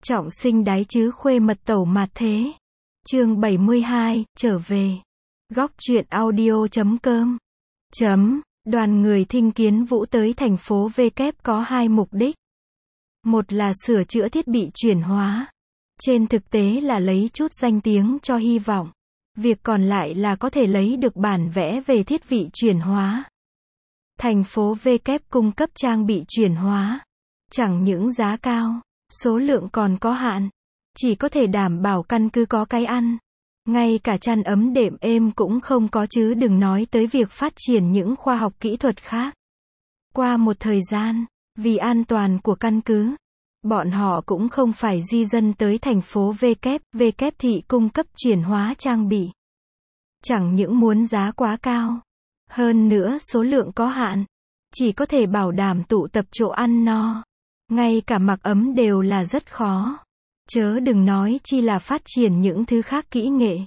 Trọng sinh đái chứ khuê mật tẩu mạt thế. Chương 72, trở về. Góc truyện audio.com. Đoàn người Thinh Kiến Vũ tới thành phố V kép có hai mục đích. Một là sửa chữa thiết bị chuyển hóa. Trên thực tế là lấy chút danh tiếng cho hy vọng. Việc còn lại là có thể lấy được bản vẽ về thiết bị chuyển hóa. Thành phố V kép cung cấp trang bị chuyển hóa. Chẳng những giá cao, số lượng còn có hạn. Chỉ có thể đảm bảo căn cứ có cái ăn. Ngay cả chăn ấm đệm êm cũng không có chứ đừng nói tới việc phát triển những khoa học kỹ thuật khác. Qua một thời gian, vì an toàn của căn cứ, bọn họ cũng không phải di dân tới thành phố V kép thị cung cấp chuyển hóa trang bị. Chẳng những muốn giá quá cao, hơn nữa số lượng có hạn, chỉ có thể bảo đảm tụ tập chỗ ăn no. Ngay cả mặc ấm đều là rất khó. Chớ đừng nói chi là phát triển những thứ khác kỹ nghệ.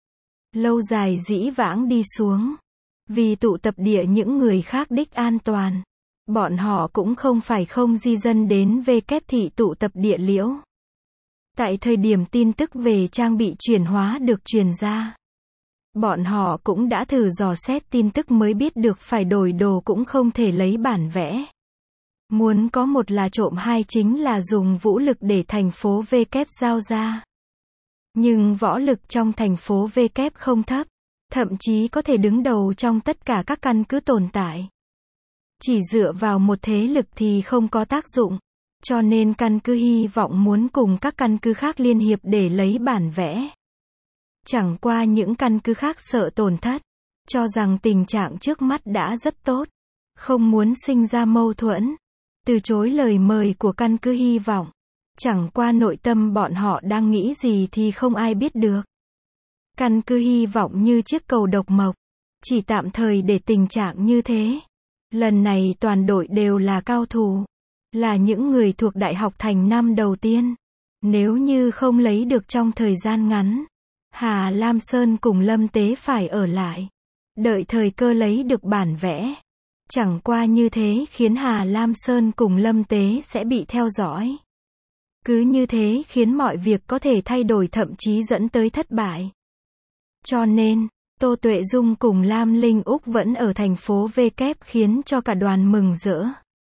Lâu dài dĩ vãng đi xuống. Vì tụ tập địa những người khác đích an toàn. Bọn họ cũng không phải không di dân đến V kép thị tụ tập địa liễu. Tại thời điểm tin tức về trang bị chuyển hóa được truyền ra, bọn họ cũng đã thử dò xét tin tức mới biết được phải đổi đồ cũng không thể lấy bản vẽ. Muốn có một là trộm, hai chính là dùng vũ lực để thành phố V kép giao ra. Nhưng võ lực trong thành phố V kép không thấp, thậm chí có thể đứng đầu trong tất cả các căn cứ tồn tại. Chỉ dựa vào một thế lực thì không có tác dụng, cho nên căn cứ hy vọng muốn cùng các căn cứ khác liên hiệp để lấy bản vẽ. Chẳng qua những căn cứ khác sợ tổn thất, cho rằng tình trạng trước mắt đã rất tốt, không muốn sinh ra mâu thuẫn, từ chối lời mời của căn cứ hy vọng. Chẳng qua nội tâm bọn họ đang nghĩ gì thì không ai biết được. Căn cứ hy vọng như chiếc cầu độc mộc, chỉ tạm thời để tình trạng như thế. Lần này toàn đội đều là cao thủ, là những người thuộc đại học thành năm đầu tiên. Nếu như không lấy được trong thời gian ngắn, Hà Lam Sơn cùng Lâm Tế phải ở lại, đợi thời cơ lấy được bản vẽ. Chẳng qua như thế khiến Hà Lam Sơn cùng Lâm Tế sẽ bị theo dõi. Cứ như thế khiến mọi việc có thể thay đổi, thậm chí dẫn tới thất bại. Cho nên, Tô Tuệ Dung cùng Lam Linh Úc vẫn ở thành phố V kép khiến cho cả đoàn mừng rỡ.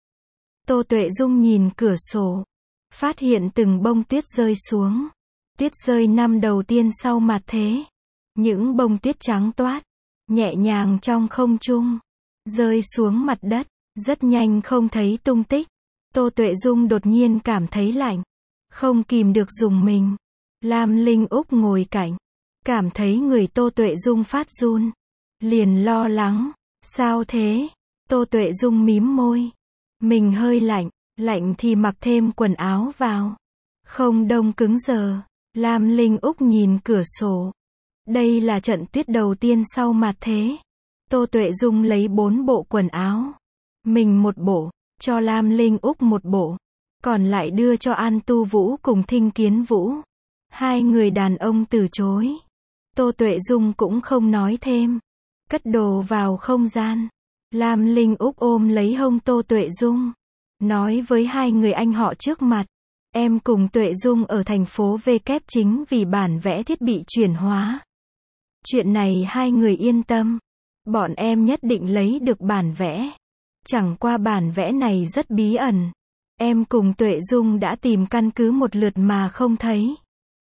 Tô Tuệ Dung nhìn cửa sổ, phát hiện từng bông tuyết rơi xuống. Tuyết rơi năm đầu tiên sau mạt thế. Những bông tuyết trắng toát, nhẹ nhàng trong không trung, rơi xuống mặt đất, rất nhanh không thấy tung tích. Tô Tuệ Dung đột nhiên cảm thấy lạnh, không kìm được rùng mình. Lam Linh Úc ngồi cạnh, cảm thấy người Tô Tuệ Dung phát run, liền lo lắng, sao thế? Tô Tuệ Dung mím môi, mình hơi lạnh, lạnh thì mặc thêm quần áo vào, không đông cứng giờ. Lam Linh Úc nhìn cửa sổ, đây là trận tuyết đầu tiên sau mạt thế. Tô Tuệ Dung lấy 4 bộ quần áo, mình một bộ, cho Lam Linh Úc một bộ, còn lại đưa cho An Tu Vũ cùng Thinh Kiến Vũ. Hai người đàn ông từ chối. Tô Tuệ Dung cũng không nói thêm, cất đồ vào không gian. Lam Linh Úc ôm lấy hông Tô Tuệ Dung, nói với hai người anh họ trước mặt, em cùng Tuệ Dung ở thành phố V kép chính vì bản vẽ thiết bị chuyển hóa. Chuyện này hai người yên tâm, bọn em nhất định lấy được bản vẽ. Chẳng qua bản vẽ này rất bí ẩn. Em cùng Tuệ Dung đã tìm căn cứ một lượt mà không thấy.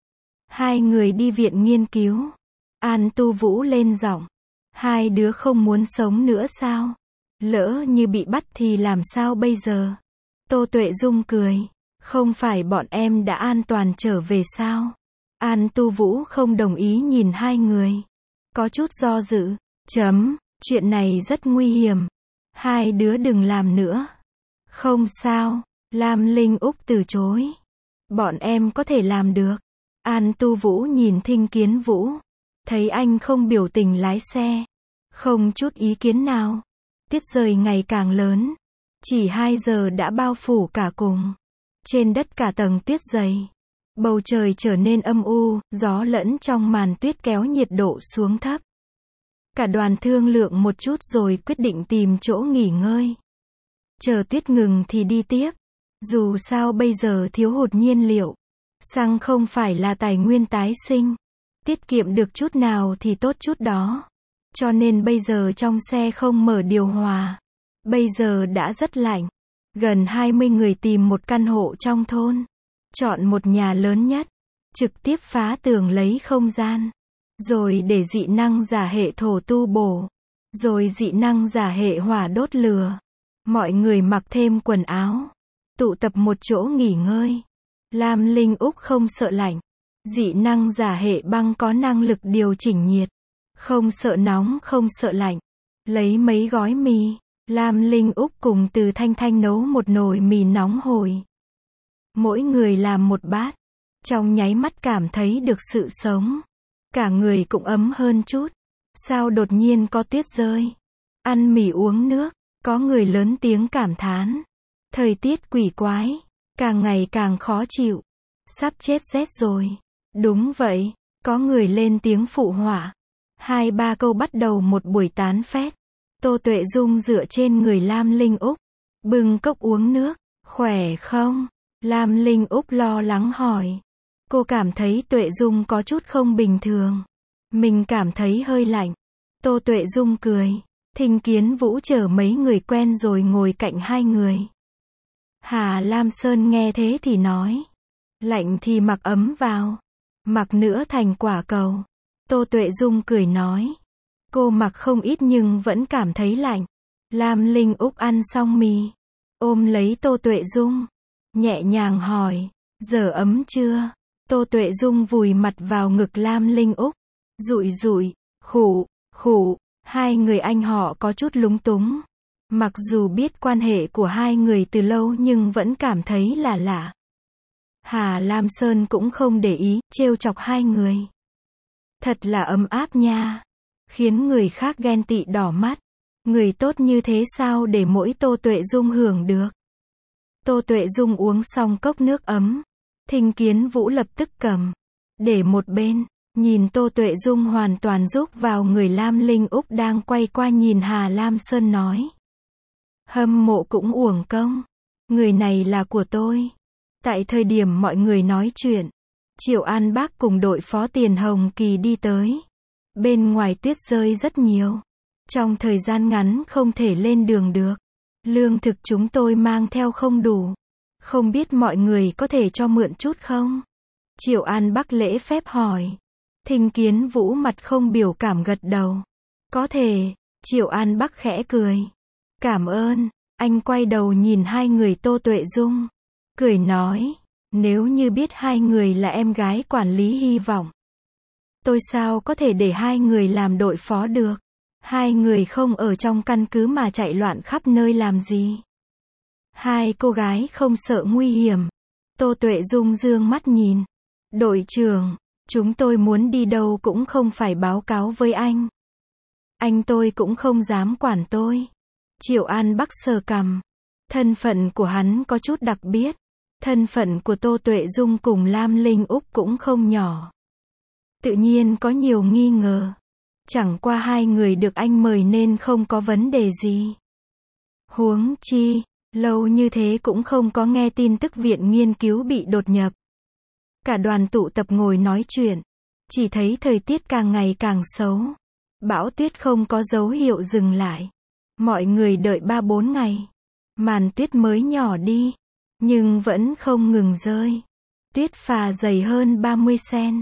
Hai người đi viện nghiên cứu. An Tu Vũ lên giọng, hai đứa không muốn sống nữa sao? Lỡ như bị bắt thì làm sao bây giờ? Tô Tuệ Dung cười, không phải bọn em đã an toàn trở về sao? An Tu Vũ không đồng ý nhìn hai người, có chút do dự. Chuyện này rất nguy hiểm, hai đứa đừng làm nữa. Không sao. Lam Linh Úc từ chối, bọn em có thể làm được. An Tu Vũ nhìn Thinh Kiến Vũ, thấy anh không biểu tình lái xe, không chút ý kiến nào. Tuyết rơi ngày càng lớn, chỉ 2 giờ đã bao phủ cả cùng. Trên đất cả tầng tuyết dày, bầu trời trở nên âm u, gió lẫn trong màn tuyết kéo nhiệt độ xuống thấp. Cả đoàn thương lượng một chút rồi quyết định tìm chỗ nghỉ ngơi. Chờ tuyết ngừng thì đi tiếp. Dù sao bây giờ thiếu hụt nhiên liệu. Xăng không phải là tài nguyên tái sinh. Tiết kiệm được chút nào thì tốt chút đó. Cho nên bây giờ trong xe không mở điều hòa. Bây giờ đã rất lạnh. Gần 20 người tìm một căn hộ trong thôn. Chọn một nhà lớn nhất. Trực tiếp phá tường lấy không gian. Rồi để dị năng giả hệ thổ tu bổ. Rồi dị năng giả hệ hỏa đốt lửa. Mọi người mặc thêm quần áo. Tụ tập một chỗ nghỉ ngơi. Lam Linh Úc không sợ lạnh. Dị năng giả hệ băng có năng lực điều chỉnh nhiệt. Không sợ nóng không sợ lạnh. Lấy mấy gói mì. Lam Linh Úc cùng Từ Thanh Thanh nấu một nồi mì nóng hổi. Mỗi người làm một bát. Trong nháy mắt cảm thấy được sự sống. Cả người cũng ấm hơn chút. Sao đột nhiên có tuyết rơi? Ăn mì uống nước. Có người lớn tiếng cảm thán. Thời tiết quỷ quái. Càng ngày càng khó chịu. Sắp chết rét rồi. Đúng vậy. Có người lên tiếng phụ họa. 2-3 câu bắt đầu một buổi tán phét. Tô Tuệ Dung dựa trên người Lam Linh Úc. Bưng cốc uống nước. Khỏe không? Lam Linh Úc lo lắng hỏi. Cô cảm thấy Tuệ Dung có chút không bình thường. Mình cảm thấy hơi lạnh. Tô Tuệ Dung cười. Thinh Kiến Vũ chở mấy người quen rồi ngồi cạnh hai người. Hà Lam Sơn nghe thế thì nói. Lạnh thì mặc ấm vào. Mặc nữa thành quả cầu. Tô Tuệ Dung cười nói. Cô mặc không ít nhưng vẫn cảm thấy lạnh. Lam Linh Úc ăn xong mì. Ôm lấy Tô Tuệ Dung. Nhẹ nhàng hỏi. Giờ ấm chưa? Tô Tuệ Dung vùi mặt vào ngực Lam Linh Úc. Rụi rụi. Khụ. Khụ. Hai người anh họ có chút lúng túng. Mặc dù biết quan hệ của hai người từ lâu nhưng vẫn cảm thấy là lạ. Hà Lam Sơn cũng không để ý, trêu chọc hai người. Thật là ấm áp nha. Khiến người khác ghen tị đỏ mắt. Người tốt như thế sao để mỗi Tô Tuệ Dung hưởng được. Tô Tuệ Dung uống xong cốc nước ấm. Thinh Kiến Vũ lập tức cầm. Để một bên. Nhìn Tô Tuệ Dung hoàn toàn rúc vào người Lam Linh Úc đang quay qua nhìn Hà Lam Sơn nói. Hâm mộ cũng uổng công. Người này là của tôi. Tại thời điểm mọi người nói chuyện. Triệu An Bác cùng đội phó Tiền Hồng Kỳ đi tới. Bên ngoài tuyết rơi rất nhiều. Trong thời gian ngắn không thể lên đường được. Lương thực chúng tôi mang theo không đủ. Không biết mọi người có thể cho mượn chút không? Triệu An Bắc lễ phép hỏi. Thinh Kiến Vũ mặt không biểu cảm gật đầu. Có thể. Triệu An Bắc khẽ cười. Cảm ơn. Anh quay đầu nhìn hai người Tô Tuệ Dung. Cười nói. Nếu như biết hai người là em gái quản lý Hy Vọng. Tôi sao có thể để hai người làm đội phó được. Hai người không ở trong căn cứ mà chạy loạn khắp nơi làm gì. Hai cô gái không sợ nguy hiểm. Tô Tuệ Dung dương mắt nhìn. Đội trưởng, chúng tôi muốn đi đâu cũng không phải báo cáo với anh. Anh tôi cũng không dám quản tôi. Triệu An Bắc sờ cằm. Thân phận của hắn có chút đặc biệt. Thân phận của Tô Tuệ Dung cùng Lam Linh Úc cũng không nhỏ. Tự nhiên có nhiều nghi ngờ. Chẳng qua hai người được anh mời nên không có vấn đề gì. Huống chi, lâu như thế cũng không có nghe tin tức viện nghiên cứu bị đột nhập. Cả đoàn tụ tập ngồi nói chuyện. Chỉ thấy thời tiết càng ngày càng xấu. Bão tuyết không có dấu hiệu dừng lại. Mọi người đợi 3-4 ngày. Màn tuyết mới nhỏ đi. Nhưng vẫn không ngừng rơi. Tuyết phà dày hơn 30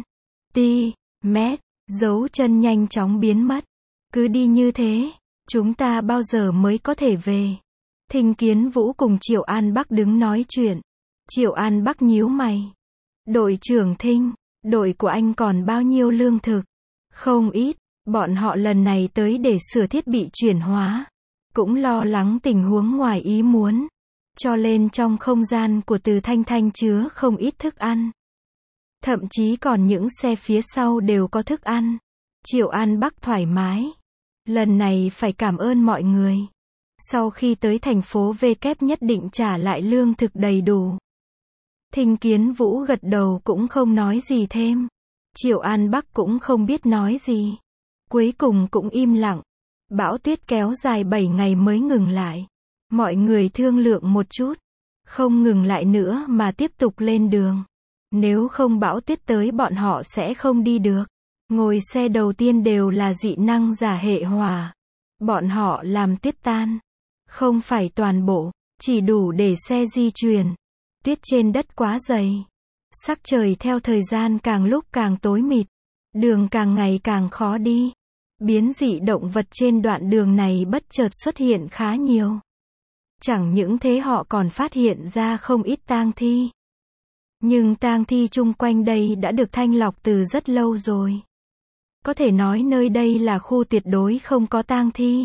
cm. Dấu chân nhanh chóng biến mất. Cứ đi như thế, chúng ta bao giờ mới có thể về? Thinh Kiến Vũ cùng Triệu An Bắc đứng nói chuyện. Triệu An Bắc nhíu mày. Đội trưởng Thinh, đội của anh còn bao nhiêu lương thực? Không ít, bọn họ lần này tới để sửa thiết bị chuyển hóa. Cũng lo lắng tình huống ngoài ý muốn. Cho nên trong không gian của Từ Thanh Thanh chứa không ít thức ăn. Thậm chí còn những xe phía sau đều có thức ăn. Triệu An Bắc thoải mái. Lần này phải cảm ơn mọi người. Sau khi tới thành phố V kép nhất định trả lại lương thực đầy đủ. Thinh Kiến Vũ gật đầu cũng không nói gì thêm. Triệu An Bắc cũng không biết nói gì. Cuối cùng cũng im lặng. Bão tuyết kéo dài 7 ngày mới ngừng lại. Mọi người thương lượng một chút. Không ngừng lại nữa mà tiếp tục lên đường. Nếu không bão tuyết tới bọn họ sẽ không đi được. Ngồi xe đầu tiên đều là dị năng giả hệ hỏa. Bọn họ làm tuyết tan. Không phải toàn bộ, chỉ đủ để xe di chuyển. Tuyết trên đất quá dày. Sắc trời theo thời gian càng lúc càng tối mịt. Đường càng ngày càng khó đi. Biến dị động vật trên đoạn đường này bất chợt xuất hiện khá nhiều. Chẳng những thế họ còn phát hiện ra không ít tang thi. Nhưng tang thi chung quanh đây đã được thanh lọc từ rất lâu rồi. Có thể nói nơi đây là khu tuyệt đối không có tang thi.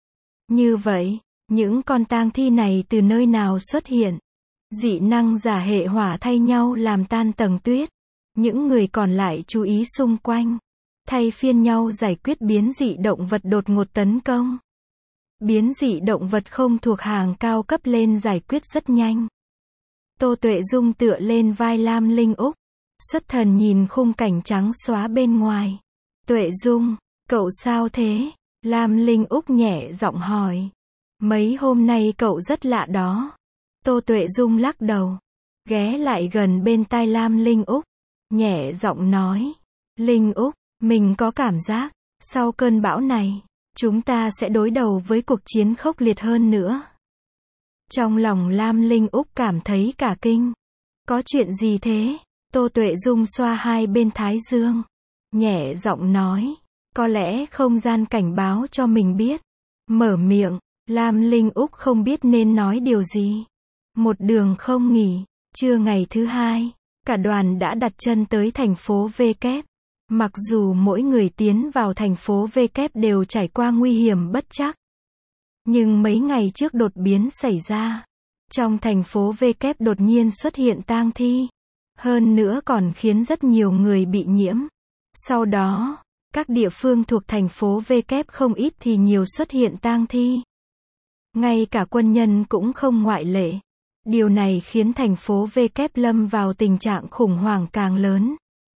Như vậy, những con tang thi này từ nơi nào xuất hiện? Dị năng giả hệ hỏa thay nhau làm tan tầng tuyết. Những người còn lại chú ý xung quanh. Thay phiên nhau giải quyết biến dị động vật đột ngột tấn công. Biến dị động vật không thuộc hàng cao cấp lên giải quyết rất nhanh. Tô Tuệ Dung tựa lên vai Lam Linh Úc. Xuất thần nhìn khung cảnh trắng xóa bên ngoài. Tuệ Dung, cậu sao thế? Lam Linh Úc nhẹ giọng hỏi. Mấy hôm nay cậu rất lạ đó. Tô Tuệ Dung lắc đầu. Ghé lại gần bên tai Lam Linh Úc. Nhẹ giọng nói. Linh Úc, mình có cảm giác, sau cơn bão này, chúng ta sẽ đối đầu với cuộc chiến khốc liệt hơn nữa. Trong lòng Lam Linh Úc cảm thấy cả kinh. Có chuyện gì thế? Tô Tuệ Dung xoa hai bên thái dương. Nhẹ giọng nói. Có lẽ không gian cảnh báo cho mình biết. Mở miệng, Lam Linh Úc không biết nên nói điều gì. Một đường không nghỉ, trưa ngày thứ hai, cả đoàn đã đặt chân tới thành phố V Kép. Mặc dù mỗi người tiến vào thành phố V Kép đều trải qua nguy hiểm bất trắc. Nhưng mấy ngày trước đột biến xảy ra. Trong thành phố V Kép đột nhiên xuất hiện tang thi. Hơn nữa còn khiến rất nhiều người bị nhiễm. Sau đó, các địa phương thuộc thành phố V Kép không ít thì nhiều xuất hiện tang thi. Ngay cả quân nhân cũng không ngoại lệ. Điều này khiến thành phố V Kép lâm vào tình trạng khủng hoảng càng lớn.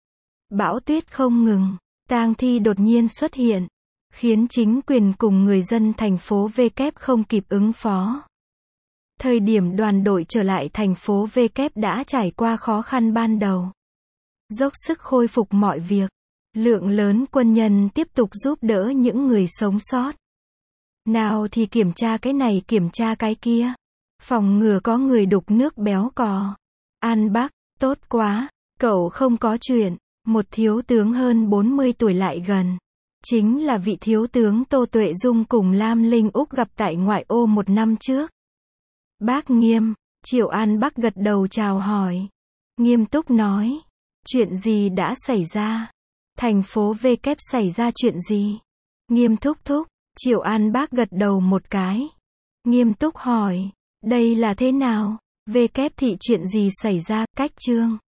Bão tuyết không ngừng, tang thi đột nhiên xuất hiện, khiến chính quyền cùng người dân thành phố V Kép không kịp ứng phó. Thời điểm đoàn đội trở lại thành phố V Kép đã trải qua khó khăn ban đầu. Dốc sức khôi phục mọi việc. Lượng lớn quân nhân tiếp tục giúp đỡ những người sống sót. Nào thì kiểm tra cái này kiểm tra cái kia. Phòng ngừa có người đục nước béo cò. An Bắc, tốt quá, cậu không có chuyện. Một thiếu tướng hơn 40 tuổi lại gần. Chính là vị thiếu tướng Tô Tuệ Dung cùng Lam Linh Úc gặp tại ngoại ô 1 năm trước. Bác Nghiêm, Triệu An Bắc gật đầu chào hỏi. Nghiêm túc nói. Chuyện gì đã xảy ra? Thành phố V Kép xảy ra chuyện gì? Nghiêm thúc thúc, Triệu An Bác gật đầu một cái. Nghiêm túc hỏi. Đây là thế nào? V Kép thị chuyện gì xảy ra? Cách chương